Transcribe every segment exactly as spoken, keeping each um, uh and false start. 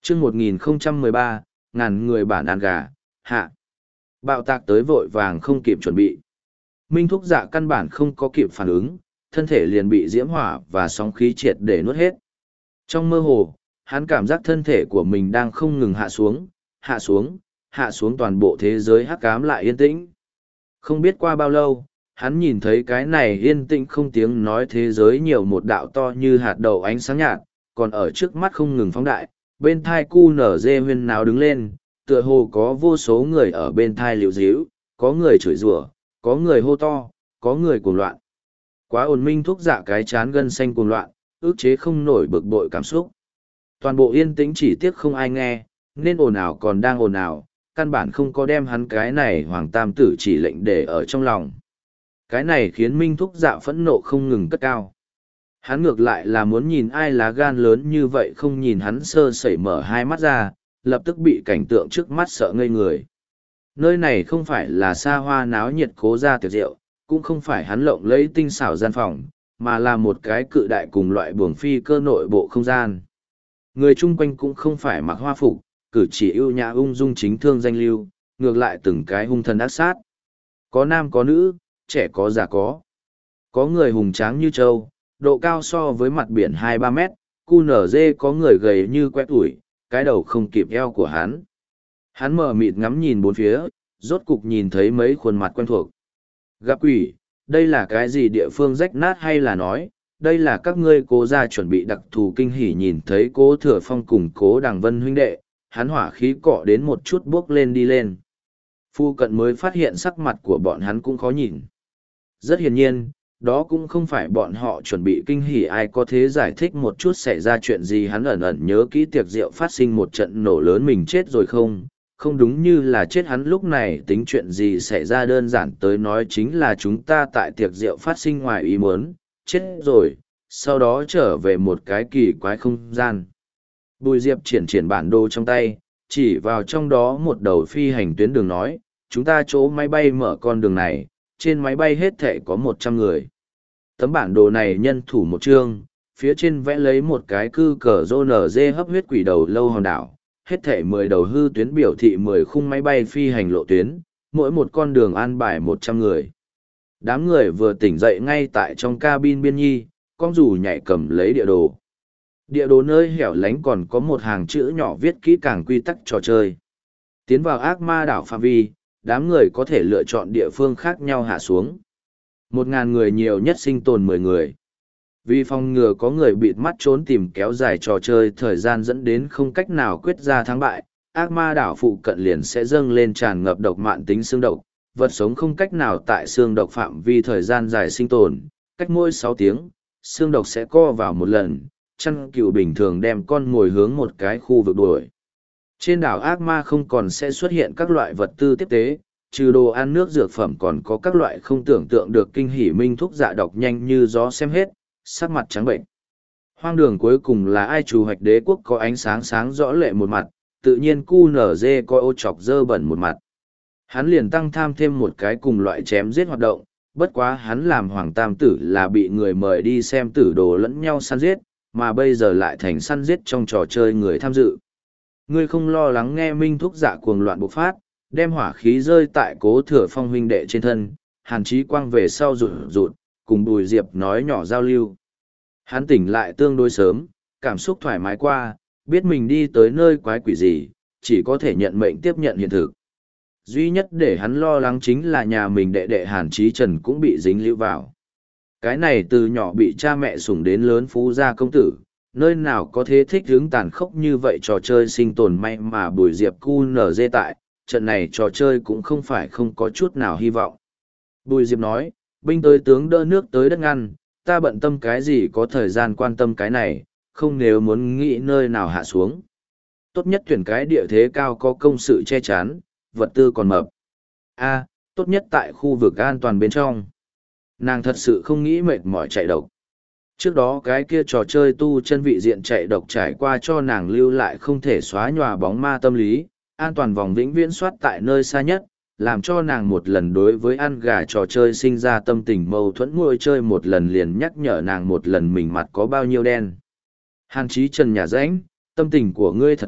chương một nghìn không trăm mười ba, ngàn người bản ăn gà, hạ. Bạo tạc tới vội vàng không kịp chuẩn bị. Minh Thúc Dạ căn bản không có kịp phản ứng, thân thể liền bị diễm hỏa và sóng khí triệt để nuốt hết. Trong mơ hồ, hắn cảm giác thân thể của mình đang không ngừng hạ xuống, hạ xuống, hạ xuống, toàn bộ thế giới hắc ám lại yên tĩnh. Không biết qua bao lâu, hắn nhìn thấy cái này yên tĩnh không tiếng nói thế giới nhiều một đạo to như hạt đậu ánh sáng nhạt, còn ở trước mắt không ngừng phóng đại, bên thai cu nở dê huyên náo đứng lên, tựa hồ có vô số người ở bên thai liễu díu, có người chửi rủa, có người hô to, có người cuồng loạn. Quá ồn. Minh Thúc Dạ cái chán gân xanh cuồng loạn, ức chế không nổi bực bội cảm xúc. Toàn bộ yên tĩnh, chỉ tiếc không ai nghe, nên ồn ào còn đang ồn ào, căn bản không có đem hắn cái này hoàng tam tử chỉ lệnh để ở trong lòng. Cái này khiến Minh Thúc Dạ phẫn nộ không ngừng cất cao. Hắn ngược lại là muốn nhìn ai lá gan lớn như vậy không nhìn hắn sơ sẩy mở hai mắt ra, lập tức bị cảnh tượng trước mắt sợ ngây người. Nơi này không phải là xa hoa náo nhiệt cố gia tiệc rượu, cũng không phải hắn lộng lẫy tinh xảo gian phòng, mà là một cái cự đại cùng loại buồng phi cơ nội bộ không gian. Người chung quanh cũng không phải mặc hoa phục, cử chỉ ưu nhã ung dung chính thương danh lưu, ngược lại từng cái hung thần ác sát. Có nam có nữ, trẻ có già có. Có người hùng tráng như trâu, độ cao so với mặt biển hai ba mét, cu nở dê có người gầy như quét ủi, cái đầu không kịp eo của hắn. Hắn mở mịt ngắm nhìn bốn phía, rốt cục nhìn thấy mấy khuôn mặt quen thuộc. Gặp quỷ, đây là cái gì địa phương rách nát hay là nói, đây là các ngươi cố gia chuẩn bị đặc thù kinh hỉ. Nhìn thấy cố thừa phong cùng cố đằng vân huynh đệ, hắn hỏa khí cọ đến một chút bước lên đi lên. Phu cận mới phát hiện sắc mặt của bọn hắn cũng khó nhìn. Rất hiển nhiên, đó cũng không phải bọn họ chuẩn bị kinh hỉ. Ai có thế giải thích một chút xảy ra chuyện gì? Hắn ẩn ẩn nhớ kỹ tiệc rượu phát sinh một trận nổ lớn, mình chết rồi không? Không đúng như là chết. Hắn lúc này tính chuyện gì xảy ra? Đơn giản tới nói chính là chúng ta tại tiệc rượu phát sinh ngoài ý muốn, chết rồi, sau đó trở về một cái kỳ quái không gian. Bùi Diệp triển triển bản đồ trong tay, chỉ vào trong đó một đầu phi hành tuyến đường nói, chúng ta chỗ máy bay mở con đường này, trên máy bay hết thể có một trăm người. Tấm bản đồ này nhân thủ một chương, phía trên vẽ lấy một cái cư cờ rô nở dê hấp huyết quỷ đầu lâu hòn đảo, hết thể mười đầu hư tuyến biểu thị mười khung máy bay phi hành lộ tuyến, mỗi một con đường an bài một trăm người. Đám người vừa tỉnh dậy ngay tại trong cabin biên nhi, con dù nhảy cầm lấy địa đồ. Địa đồ nơi hẻo lánh còn có một hàng chữ nhỏ viết kỹ càng quy tắc trò chơi. Tiến vào ác ma đảo phạm vi, đám người có thể lựa chọn địa phương khác nhau hạ xuống. Một ngàn người nhiều nhất sinh tồn mười người. Vì phòng ngừa có người bịt mắt trốn tìm kéo dài trò chơi thời gian dẫn đến không cách nào quyết ra thắng bại, ác ma đảo phụ cận liền sẽ dâng lên tràn ngập độc mạn tính xương độc, vật sống không cách nào tại xương độc phạm vi thời gian dài sinh tồn, cách mỗi sáu tiếng, xương độc sẽ co vào một lần, chăn cừu bình thường đem con ngồi hướng một cái khu vực đuổi. Trên đảo ác ma không còn sẽ xuất hiện các loại vật tư tiếp tế, trừ đồ ăn nước dược phẩm còn có các loại không tưởng tượng được kinh hỉ. Minh Thúc Dạ đọc nhanh như gió xem hết, sắc mặt trắng bệnh. Hoang đường cuối cùng là ai? Chủ hoạch đế quốc có ánh sáng sáng rõ lệ một mặt, tự nhiên cu nở dê coi ô chọc dơ bẩn một mặt. Hắn liền tăng tham thêm một cái cùng loại chém giết hoạt động, bất quá hắn làm hoàng tam tử là bị người mời đi xem tử đồ lẫn nhau săn giết, mà bây giờ lại thành săn giết trong trò chơi người tham dự. Ngươi không lo lắng nghe Minh Thúc Dạ cuồng loạn bộc phát, đem hỏa khí rơi tại cố thừa phong huynh đệ trên thân, Hàn Chí Quang về sau rụt rụt, cùng Bùi Diệp nói nhỏ giao lưu. Hắn tỉnh lại tương đối sớm, cảm xúc thoải mái qua, biết mình đi tới nơi quái quỷ gì, chỉ có thể nhận mệnh tiếp nhận hiện thực. Duy nhất để hắn lo lắng chính là nhà mình đệ đệ Hàn Chí Trần cũng bị dính lưu vào. Cái này từ nhỏ bị cha mẹ sủng đến lớn phú gia công tử, nơi nào có thế thích hướng tàn khốc như vậy trò chơi sinh tồn. May mà Bùi Diệp cu nở dê tại, trận này trò chơi cũng không phải không có chút nào hy vọng. Bùi Diệp nói, binh tới tướng đỡ nước tới đất ngăn, ta bận tâm cái gì có thời gian quan tâm cái này, không nếu muốn nghĩ nơi nào hạ xuống. Tốt nhất tuyển cái địa thế cao có công sự che chắn, vật tư còn mập. A, tốt nhất tại khu vực an toàn bên trong. Nàng thật sự không nghĩ mệt mỏi chạy độc. Trước đó cái kia trò chơi tu chân vị diện chạy độc trải qua cho nàng lưu lại không thể xóa nhòa bóng ma tâm lý, an toàn vòng vĩnh viễn soát tại nơi xa nhất, làm cho nàng một lần đối với ăn gà trò chơi sinh ra tâm tình mâu thuẫn, ngồi chơi một lần liền nhắc nhở nàng một lần mình mặt có bao nhiêu đen. Hàn Chí Trần nhà rãnh, tâm tình của ngươi thật tốt,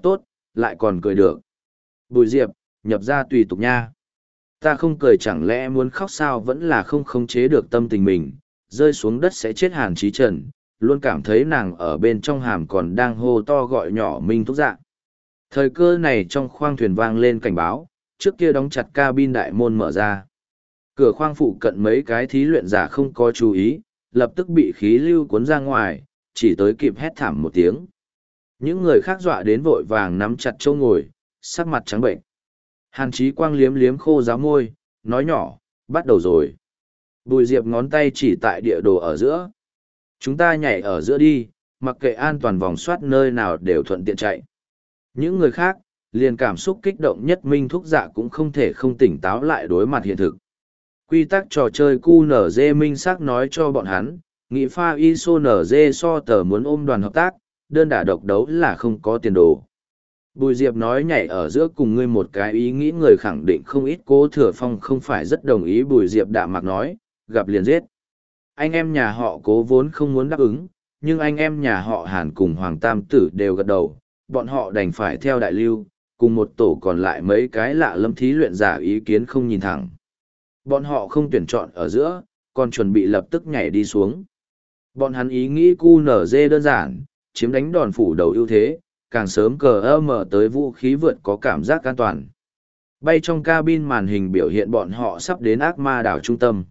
lại còn cười được. Bùi Diệp, nhập ra tùy tục nha. Ta không cười chẳng lẽ muốn khóc sao, vẫn là không khống chế được tâm tình mình, rơi xuống đất sẽ chết. Hàn Chí Trần, luôn cảm thấy nàng ở bên trong hàm còn đang hô to gọi nhỏ Minh Thúc Dạ. Thời cơ này trong khoang thuyền vang lên cảnh báo, trước kia đóng chặt cabin đại môn mở ra. Cửa khoang phụ cận mấy cái thí luyện giả không có chú ý, lập tức bị khí lưu cuốn ra ngoài, chỉ tới kịp hét thảm một tiếng. Những người khác dọa đến vội vàng nắm chặt châu ngồi, sắc mặt trắng bệnh. Hàn Chí Quang liếm liếm khô ráo môi, nói nhỏ, bắt đầu rồi. Bùi Diệp ngón tay chỉ tại địa đồ ở giữa. Chúng ta nhảy ở giữa đi, mặc kệ an toàn vòng soát nơi nào đều thuận tiện chạy. Những người khác, liền cảm xúc kích động nhất Minh Thúc Dạ cũng không thể không tỉnh táo lại đối mặt hiện thực. Quy tắc trò chơi Q N G minh xác nói cho bọn hắn, nghị pha i ét o N G so tờ muốn ôm đoàn hợp tác, đơn đả độc đấu là không có tiền đồ. Bùi Diệp nói nhảy ở giữa cùng ngươi một cái ý nghĩ người khẳng định không ít. Cố Thừa Phong không phải rất đồng ý. Bùi Diệp đạm mạc nói, gặp liền giết. Anh em nhà họ Cố vốn không muốn đáp ứng, nhưng anh em nhà họ Hàn cùng Hoàng Tam Tử đều gật đầu, bọn họ đành phải theo đại lưu, cùng một tổ còn lại mấy cái lạ lâm thí luyện giả ý kiến không nhìn thẳng. Bọn họ không tuyển chọn ở giữa, còn chuẩn bị lập tức nhảy đi xuống. Bọn hắn ý nghĩ Q N G đơn giản, chiếm đánh đòn phủ đầu ưu thế, càng sớm cờ ơ mở tới vũ khí vượt có cảm giác an toàn. Bay trong cabin màn hình biểu hiện bọn họ sắp đến ác ma đảo trung tâm.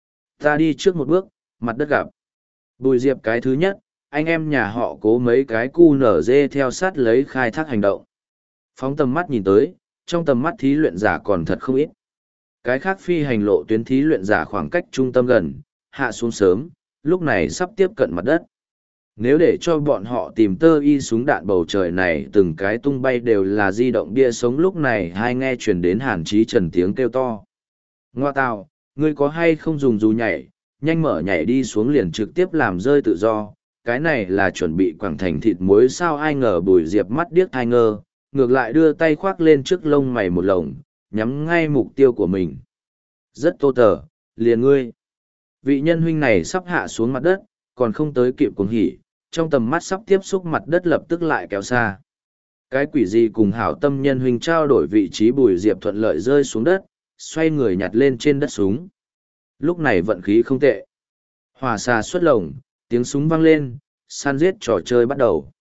Ta đi trước một bước, mặt đất gặp. Bùi Diệp cái thứ nhất, anh em nhà họ Cố mấy cái Q N G theo sát lấy khai thác hành động. Phóng tầm mắt nhìn tới, trong tầm mắt thí luyện giả còn thật không ít. Cái khác phi hành lộ tuyến thí luyện giả khoảng cách trung tâm gần, hạ xuống sớm, lúc này sắp tiếp cận mặt đất. Nếu để cho bọn họ tìm tơ y súng đạn bầu trời này từng cái tung bay đều là di động bia sống. Lúc này hai nghe truyền đến Hàn Chí Trần tiếng kêu to. Ngoa tào, ngươi có hay không dùng dù nhảy, nhanh mở nhảy đi xuống liền trực tiếp làm rơi tự do. Cái này là chuẩn bị quảng thành thịt muối sao? Ai ngờ Bùi Diệp mắt điếc thai ngơ, ngược lại đưa tay khoác lên trước lông mày một lồng, nhắm ngay mục tiêu của mình. Rất tô tờ, liền ngươi. Vị nhân huynh này sắp hạ xuống mặt đất, còn không tới kịp cuồng hỉ, trong tầm mắt sắp tiếp xúc mặt đất lập tức lại kéo xa. Cái quỷ gì cùng hảo tâm nhân huynh trao đổi vị trí. Bùi Diệp thuận lợi rơi xuống đất, xoay người nhặt lên trên đất súng. Lúc này vận khí không tệ. Hỏa xà xuất lồng, tiếng súng vang lên, săn giết trò chơi bắt đầu.